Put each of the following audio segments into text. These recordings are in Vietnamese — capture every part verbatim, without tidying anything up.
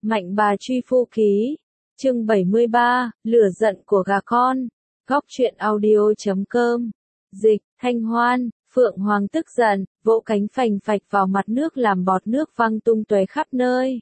Mạnh bà truy phu ký. Chương bảy mươi ba, lửa giận của gà con. Góc truyện audio chấm com. Dịch, Thanh Hoan, Phượng Hoàng tức giận, vỗ cánh phành phạch vào mặt nước làm bọt nước văng tung tóe khắp nơi.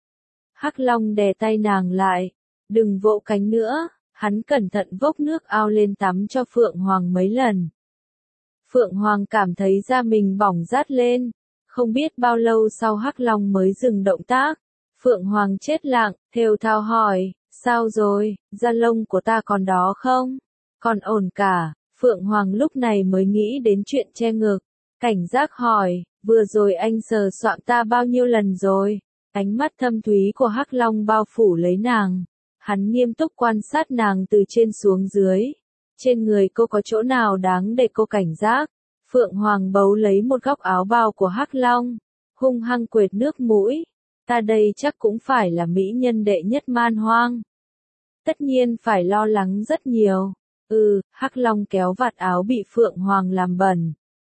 Hắc Long đè tay nàng lại. Đừng vỗ cánh nữa, hắn cẩn thận vốc nước ao lên tắm cho Phượng Hoàng mấy lần. Phượng Hoàng cảm thấy da mình bỏng rát lên. Không biết bao lâu sau Hắc Long mới dừng động tác. Phượng Hoàng chết lặng, thều thào hỏi, sao rồi, da lông của ta còn đó không? Còn ổn cả. Phượng Hoàng lúc này mới nghĩ đến chuyện che ngực. Cảnh giác hỏi, vừa rồi anh sờ soạng ta bao nhiêu lần rồi? Ánh mắt thâm thúy của Hắc Long bao phủ lấy nàng. Hắn nghiêm túc quan sát nàng từ trên xuống dưới. Trên người cô có chỗ nào đáng để cô cảnh giác? Phượng Hoàng bấu lấy một góc áo bào của Hắc Long. Hung hăng quệt nước mũi. Ta đây chắc cũng phải là mỹ nhân đệ nhất man hoang. Tất nhiên phải lo lắng rất nhiều. Ừ, Hắc Long kéo vạt áo bị Phượng Hoàng làm bẩn.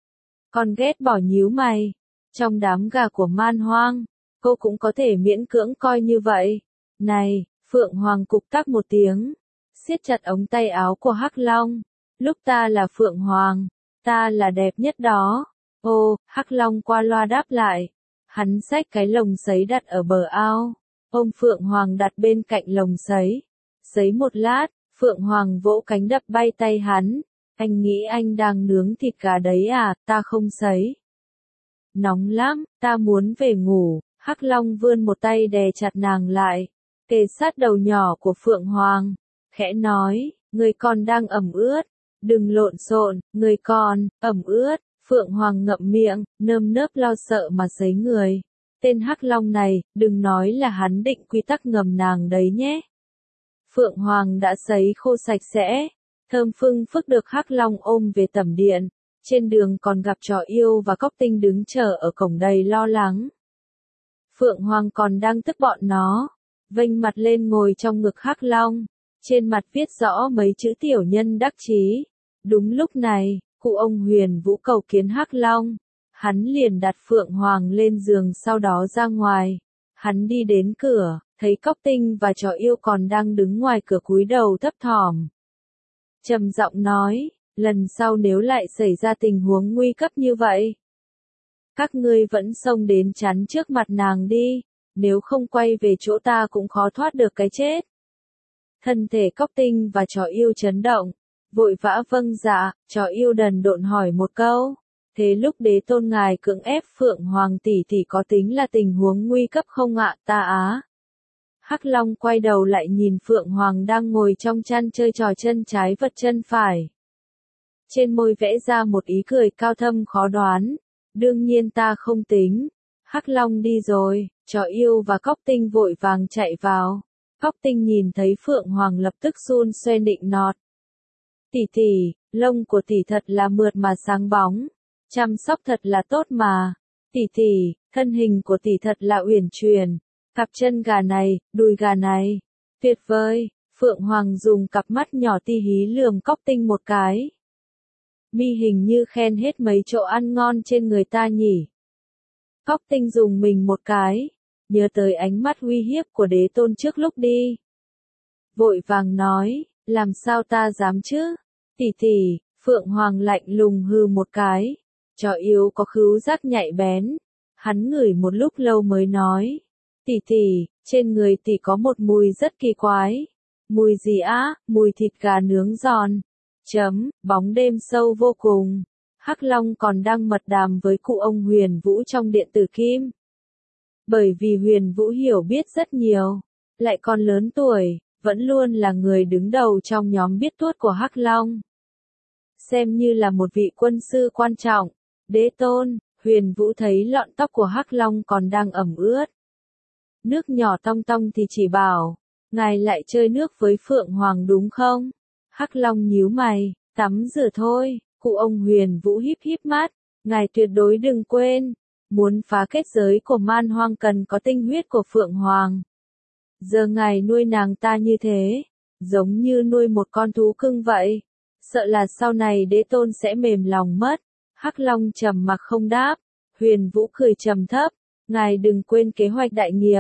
Con ghét bỏ nhíu mày. Trong đám gà của man hoang, cô cũng có thể miễn cưỡng coi như vậy. Này, Phượng Hoàng cục tắc một tiếng. Siết chặt ống tay áo của Hắc Long. Lúc ta là Phượng Hoàng, ta là đẹp nhất đó. Ô, Hắc Long qua loa đáp lại. Hắn xách cái lồng sấy đặt ở bờ ao. Ôm Phượng Hoàng đặt bên cạnh lồng sấy. Sấy một lát, Phượng Hoàng vỗ cánh đập bay tay hắn. Anh nghĩ anh đang nướng thịt gà đấy à, ta không sấy. Nóng lắm, ta muốn về ngủ. Hắc Long vươn một tay đè chặt nàng lại. Kề sát đầu nhỏ của Phượng Hoàng. Khẽ nói, người còn đang ẩm ướt. Đừng lộn xộn, người còn, ẩm ướt. Phượng Hoàng ngậm miệng, nơm nớp lo sợ mà sấy người. Tên Hắc Long này, đừng nói là hắn định quy tắc ngầm nàng đấy nhé. Phượng Hoàng đã sấy khô sạch sẽ. Thơm phưng phức được Hắc Long ôm về tẩm điện. Trên đường còn gặp Trò Yêu và Cóc Tinh đứng chờ ở cổng đầy lo lắng. Phượng Hoàng còn đang tức bọn nó. Vênh mặt lên ngồi trong ngực Hắc Long. Trên mặt viết rõ mấy chữ tiểu nhân đắc chí. Đúng lúc này, cụ ông Huyền Vũ cầu kiến Hắc Long. Hắn liền đặt Phượng Hoàng lên giường sau đó ra ngoài. Hắn đi đến cửa, thấy Cóc Tinh và Trò Yêu còn đang đứng ngoài cửa cúi đầu thấp thỏm. Trầm giọng nói, lần sau nếu lại xảy ra tình huống nguy cấp như vậy, các ngươi vẫn xông đến chắn trước mặt nàng đi, nếu không quay về chỗ ta cũng khó thoát được cái chết. Thân thể Cóc Tinh và Trò Yêu chấn động, vội vã vâng dạ. Trò Yêu đần độn hỏi một câu, thế lúc đế tôn ngài cưỡng ép Phượng Hoàng tỷ tỷ có tính là tình huống nguy cấp không ạ? Ta á. Hắc Long quay đầu lại nhìn Phượng Hoàng đang ngồi trong chăn chơi trò chân trái vật chân phải. Trên môi vẽ ra một ý cười cao thâm khó đoán. Đương nhiên ta không tính. Hắc Long đi rồi. Trò Yêu và Cóc Tinh vội vàng chạy vào. Cóc Tinh nhìn thấy Phượng Hoàng lập tức xun xoe nịnh nọt. Tỷ tỷ, lông của tỷ thật là mượt mà sáng bóng. Chăm sóc thật là tốt mà. Tỷ tỷ, thân hình của tỷ thật là uyển chuyển. Cặp chân gà này, đùi gà này. Tuyệt vời. Phượng Hoàng dùng cặp mắt nhỏ ti hí lườm Cóc Tinh một cái. Mi hình như khen hết mấy chỗ ăn ngon trên người ta nhỉ. Cóc Tinh dùng mình một cái. Nhớ tới ánh mắt uy hiếp của đế tôn trước lúc đi. Vội vàng nói, làm sao ta dám chứ? Tỷ tỷ. Phượng Hoàng lạnh lùng hừ một cái. Trò Yêu có khứu giác nhạy bén. Hắn ngửi một lúc lâu mới nói. Tỷ tỷ, trên người tỷ có một mùi rất kỳ quái. Mùi gì á? Mùi thịt gà nướng giòn. Chấm, bóng đêm sâu vô cùng. Hắc Long còn đang mật đàm với cụ ông Huyền Vũ trong điện tử kim. Bởi vì Huyền Vũ hiểu biết rất nhiều, lại còn lớn tuổi, vẫn luôn là người đứng đầu trong nhóm biết tuốt của Hắc Long. Xem như là một vị quân sư quan trọng. Đế tôn, Huyền Vũ thấy lọn tóc của Hắc Long còn đang ẩm ướt. Nước nhỏ tong tong thì chỉ bảo, ngài lại chơi nước với Phượng Hoàng đúng không? Hắc Long nhíu mày, tắm rửa thôi. Cụ ông Huyền Vũ híp híp mắt, ngài tuyệt đối đừng quên, muốn phá kết giới của man hoang cần có tinh huyết của Phượng Hoàng. Giờ ngài nuôi nàng ta như thế, giống như nuôi một con thú cưng vậy, sợ là sau này đế tôn sẽ mềm lòng mất. Hắc Long trầm mặc không đáp. Huyền Vũ cười trầm thấp, ngài đừng quên kế hoạch đại nghiệp.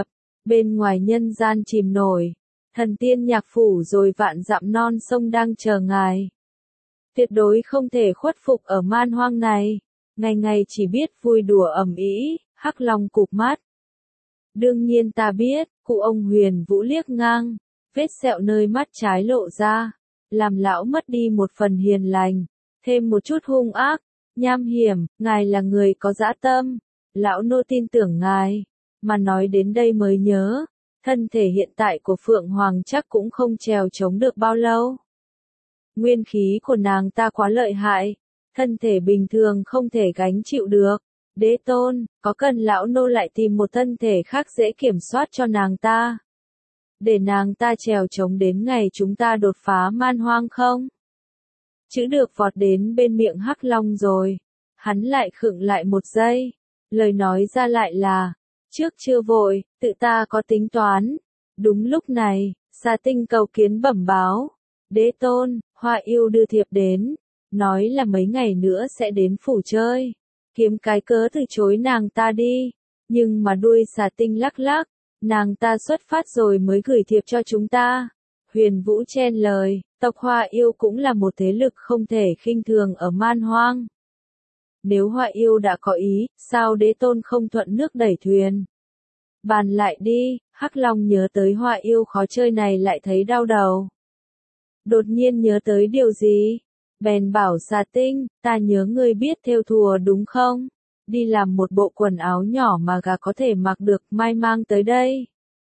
Bên ngoài nhân gian chìm nổi, thần tiên nhạc phủ rồi vạn dặm non sông đang chờ ngài. Tuyệt đối không thể khuất phục ở man hoang này, ngày ngày chỉ biết vui đùa ầm ĩ, Hắc Long cụp mắt. Đương nhiên ta biết, cụ ông Huyền Vũ liếc ngang, vết sẹo nơi mắt trái lộ ra, làm lão mất đi một phần hiền lành, thêm một chút hung ác, nham hiểm, ngài là người có dã tâm, lão nô tin tưởng ngài, mà nói đến đây mới nhớ, thân thể hiện tại của Phượng Hoàng chắc cũng không trèo chống được bao lâu. Nguyên khí của nàng ta quá lợi hại, thân thể bình thường không thể gánh chịu được. Đế tôn, có cần lão nô lại tìm một thân thể khác dễ kiểm soát cho nàng ta? Để nàng ta trèo chống đến ngày chúng ta đột phá man hoang không? Chữ được vọt đến bên miệng Hắc Long rồi. Hắn lại khựng lại một giây. Lời nói ra lại là, trước chưa vội, tự ta có tính toán. Đúng lúc này, Xà Tinh cầu kiến bẩm báo. Đế tôn, Hoa Yêu đưa thiệp đến. Nói là mấy ngày nữa sẽ đến phủ chơi. Kiếm cái cớ từ chối nàng ta đi. Nhưng mà đuôi Xà Tinh lắc lắc. Nàng ta xuất phát rồi mới gửi thiệp cho chúng ta. Huyền Vũ chen lời, tộc Hoa Yêu cũng là một thế lực không thể khinh thường ở man hoang. Nếu Hoa Yêu đã có ý, sao đế tôn không thuận nước đẩy thuyền? Bàn lại đi, Hắc Long nhớ tới Hoa Yêu khó chơi này lại thấy đau đầu. Đột nhiên nhớ tới điều gì? Bèn bảo Xà Tinh, ta nhớ ngươi biết thêu thùa đúng không? Đi làm một bộ quần áo nhỏ mà gà có thể mặc được, mai mang tới đây.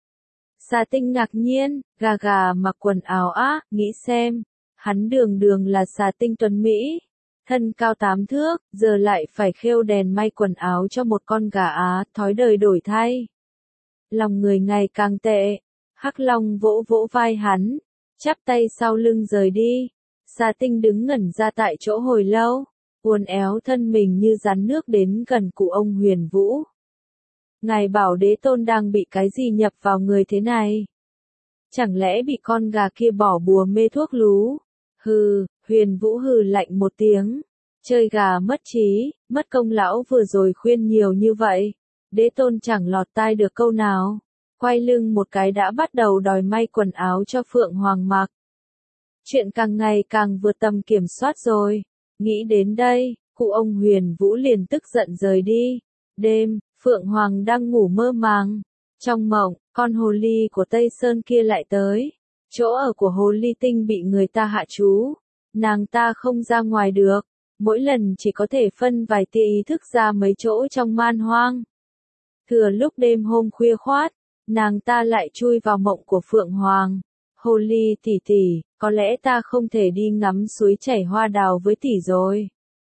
Xà Tinh ngạc nhiên, gà gà mặc quần áo á, nghĩ xem, hắn đường đường là Xà Tinh tuấn Mỹ, thân cao tám thước, giờ lại phải khêu đèn may quần áo cho một con gà Á, thói đời đổi thay. Lòng người ngày càng tệ, Hắc Long vỗ vỗ vai hắn, chắp tay sau lưng rời đi. Xà Tinh đứng ngẩn ra tại chỗ hồi lâu, uốn éo thân mình như rắn nước đến gần cụ ông Huyền Vũ. Ngài bảo đế tôn đang bị cái gì nhập vào người thế này? Chẳng lẽ bị con gà kia bỏ bùa mê thuốc lú? Hừ, Huyền Vũ hừ lạnh một tiếng. Chơi gà mất trí, mất công lão vừa rồi khuyên nhiều như vậy. Đế tôn chẳng lọt tai được câu nào. Quay lưng một cái đã bắt đầu đòi may quần áo cho Phượng Hoàng mặc. Chuyện càng ngày càng vượt tầm kiểm soát rồi. Nghĩ đến đây, cụ ông Huyền Vũ liền tức giận rời đi. Đêm, Phượng Hoàng đang ngủ mơ màng. Trong mộng, con hồ ly của Tây Sơn kia lại tới. Chỗ ở của hồ ly tinh bị người ta hạ trú. Nàng ta không ra ngoài được. Mỗi lần chỉ có thể phân vài tia ý thức ra mấy chỗ trong man hoang. Thừa lúc đêm hôm khuya khoát, nàng ta lại chui vào mộng của Phượng Hoàng. Hồ ly tỷ tỷ, có lẽ ta không thể đi ngắm suối chảy hoa đào với tỷ rồi.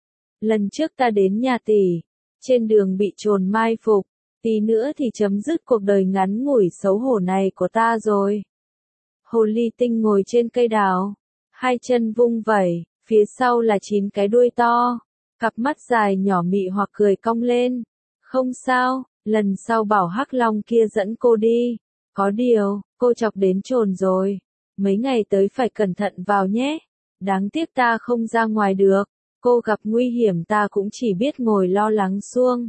Lần trước ta đến nhà tỷ, trên đường bị trồn mai phục, tí nữa thì chấm dứt cuộc đời ngắn ngủi xấu hổ này của ta rồi. Hồ ly tinh ngồi trên cây đào, hai chân vung vẩy, phía sau là chín cái đuôi to, cặp mắt dài nhỏ mị hoặc cười cong lên. Không sao, lần sau bảo Hắc Long kia dẫn cô đi. Có điều, cô chọc đến trồn rồi. Mấy ngày tới phải cẩn thận vào nhé. Đáng tiếc ta không ra ngoài được. Cô gặp nguy hiểm ta cũng chỉ biết ngồi lo lắng suông.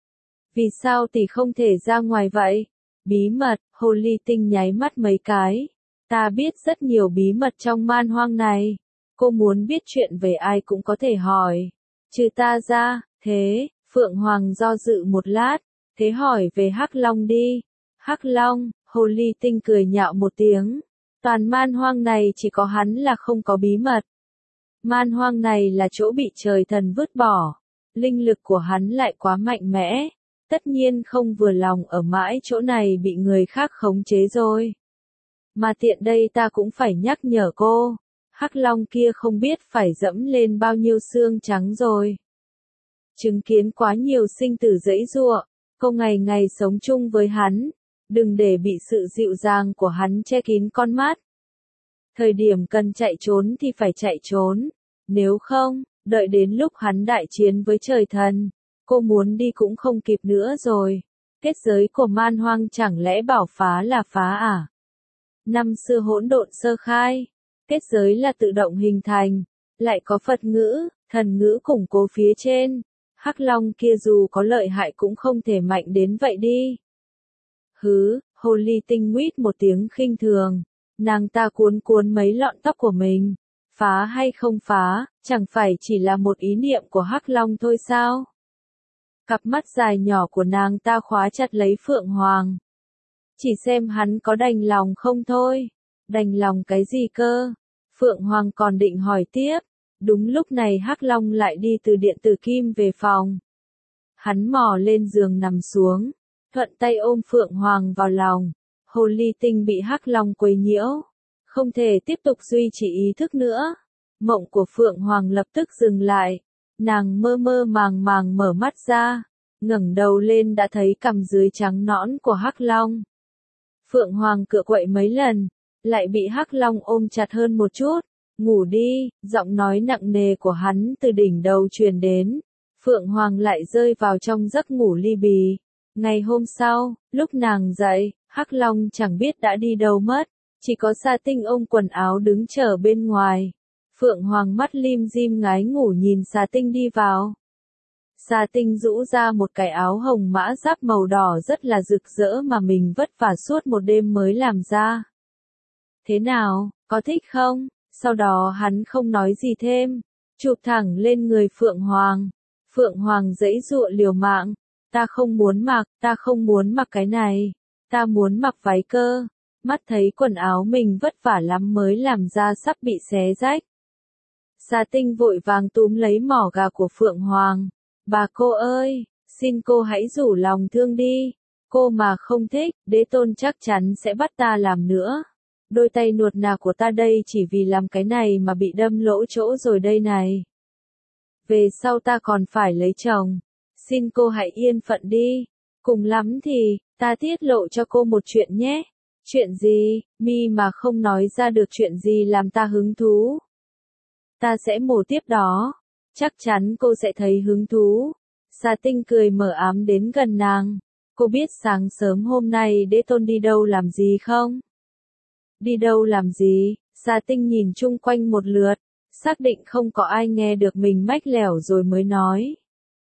Vì sao tỷ không thể ra ngoài vậy? Bí mật, hồ ly tinh nháy mắt mấy cái. Ta biết rất nhiều bí mật trong man hoang này. Cô muốn biết chuyện về ai cũng có thể hỏi. Trừ ta ra, thế, Phượng Hoàng do dự một lát. Thế hỏi về Hắc Long đi. Hắc Long, hồ ly tinh cười nhạo một tiếng. Toàn man hoang này chỉ có hắn là không có bí mật. Man hoang này là chỗ bị trời thần vứt bỏ. Linh lực của hắn lại quá mạnh mẽ. Tất nhiên không vừa lòng ở mãi chỗ này bị người khác khống chế rồi. Mà tiện đây ta cũng phải nhắc nhở cô. Hắc Long kia không biết phải dẫm lên bao nhiêu xương trắng rồi. Chứng kiến quá nhiều sinh tử giãy giụa, cô ngày ngày sống chung với hắn. Đừng để bị sự dịu dàng của hắn che kín con mắt. Thời điểm cần chạy trốn thì phải chạy trốn. Nếu không, đợi đến lúc hắn đại chiến với trời thần, cô muốn đi cũng không kịp nữa rồi. Kết giới của man hoang chẳng lẽ bảo phá là phá à? Năm xưa hỗn độn sơ khai, kết giới là tự động hình thành, lại có Phật ngữ, thần ngữ củng cố phía trên. Hắc Long kia dù có lợi hại cũng không thể mạnh đến vậy đi. Hứ, Hồ ly tinh huýt một tiếng khinh thường. Nàng ta cuốn cuốn mấy lọn tóc của mình. Phá hay không phá, chẳng phải chỉ là một ý niệm của Hắc Long thôi sao? Cặp mắt dài nhỏ của nàng ta khóa chặt lấy Phượng Hoàng. Chỉ xem hắn có đành lòng không thôi. Đành lòng cái gì cơ? Phượng Hoàng còn định hỏi tiếp. Đúng lúc này Hắc Long lại đi từ điện tử kim về phòng. Hắn mò lên giường nằm xuống, thuận tay ôm Phượng Hoàng vào lòng. Hồ ly tinh bị Hắc Long quấy nhiễu, không thể tiếp tục duy trì ý thức nữa. Mộng của Phượng Hoàng lập tức dừng lại. Nàng mơ mơ màng màng mở mắt ra, ngẩng đầu lên đã thấy cằm dưới trắng nõn của Hắc Long. Phượng Hoàng cựa quậy mấy lần, lại bị Hắc Long ôm chặt hơn một chút. Ngủ đi, giọng nói nặng nề của hắn từ đỉnh đầu truyền đến. Phượng Hoàng lại rơi vào trong giấc ngủ li bì. Ngày hôm sau, lúc nàng dậy, Hắc Long chẳng biết đã đi đâu mất. Chỉ có Sa Tinh ôm quần áo đứng chờ bên ngoài. Phượng Hoàng mắt lim dim ngái ngủ nhìn Sa Tinh đi vào. Sa Tinh rũ ra một cái áo hồng mã giáp màu đỏ rất là rực rỡ mà mình vất vả suốt một đêm mới làm ra. Thế nào, có thích không? Sau đó hắn không nói gì thêm, chụp thẳng lên người Phượng Hoàng. Phượng Hoàng giãy giụa liều mạng, ta không muốn mặc, ta không muốn mặc cái này, ta muốn mặc váy cơ. Mắt thấy quần áo mình vất vả lắm mới làm ra sắp bị xé rách. Sa Tinh vội vàng túm lấy mỏ gà của Phượng Hoàng. Bà cô ơi, xin cô hãy rủ lòng thương đi. Cô mà không thích, đế tôn chắc chắn sẽ bắt ta làm nữa. Đôi tay nuột nà của ta đây chỉ vì làm cái này mà bị đâm lỗ chỗ rồi đây này. Về sau ta còn phải lấy chồng. Xin cô hãy yên phận đi. Cùng lắm thì, ta tiết lộ cho cô một chuyện nhé. Chuyện gì, mi mà không nói ra được chuyện gì làm ta hứng thú. Ta sẽ mổ tiếp đó. Chắc chắn cô sẽ thấy hứng thú. Sa Tinh cười mờ ám đến gần nàng. Cô biết sáng sớm hôm nay đế tôn đi đâu làm gì không? Đi đâu làm gì? Sa Tinh nhìn chung quanh một lượt, xác định không có ai nghe được mình mách lẻo rồi mới nói.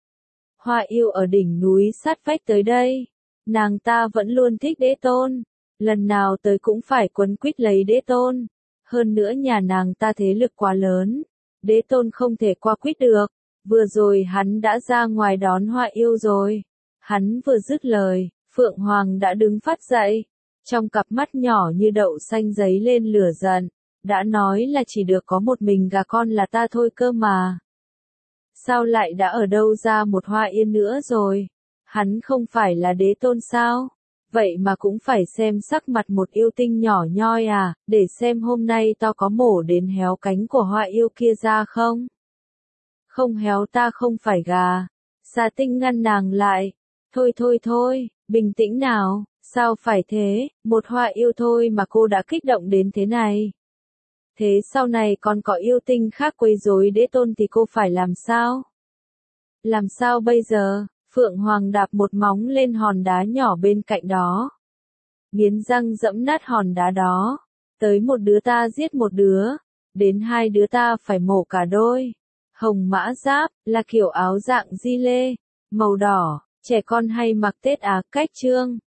Hoa yêu ở đỉnh núi sát vách tới đây. Nàng ta vẫn luôn thích đế tôn. Lần nào tới cũng phải quấn quýt lấy đế tôn. Hơn nữa nhà nàng ta thế lực quá lớn. Đế tôn không thể qua quýt được. Vừa rồi hắn đã ra ngoài đón hoa yêu rồi. Hắn vừa dứt lời, Phượng Hoàng đã đứng phát dậy. Trong cặp mắt nhỏ như đậu xanh giấy lên lửa giận. Đã nói là chỉ được có một mình gà con là ta thôi cơ mà. Sao lại đã ở đâu ra một hoa yên nữa rồi? Hắn không phải là đế tôn sao? Vậy mà cũng phải xem sắc mặt một yêu tinh nhỏ nhoi à, để xem hôm nay tao có mổ đến héo cánh của hoa yêu kia ra không? Không héo ta không phải gà. Sa Tinh ngăn nàng lại. Thôi thôi thôi, bình tĩnh nào, sao phải thế, một hoa yêu thôi mà cô đã kích động đến thế này. Thế sau này còn có yêu tinh khác quấy rối đế tôn thì cô phải làm sao? Làm sao bây giờ? Phượng Hoàng đạp một móng lên hòn đá nhỏ bên cạnh đó. Nghiến răng dẫm nát hòn đá đó. Tới một đứa ta giết một đứa. Đến hai đứa ta phải mổ cả đôi. Hồng mã giáp, là kiểu áo dạng di lê. Màu đỏ, trẻ con hay mặc Tết Á cách trương.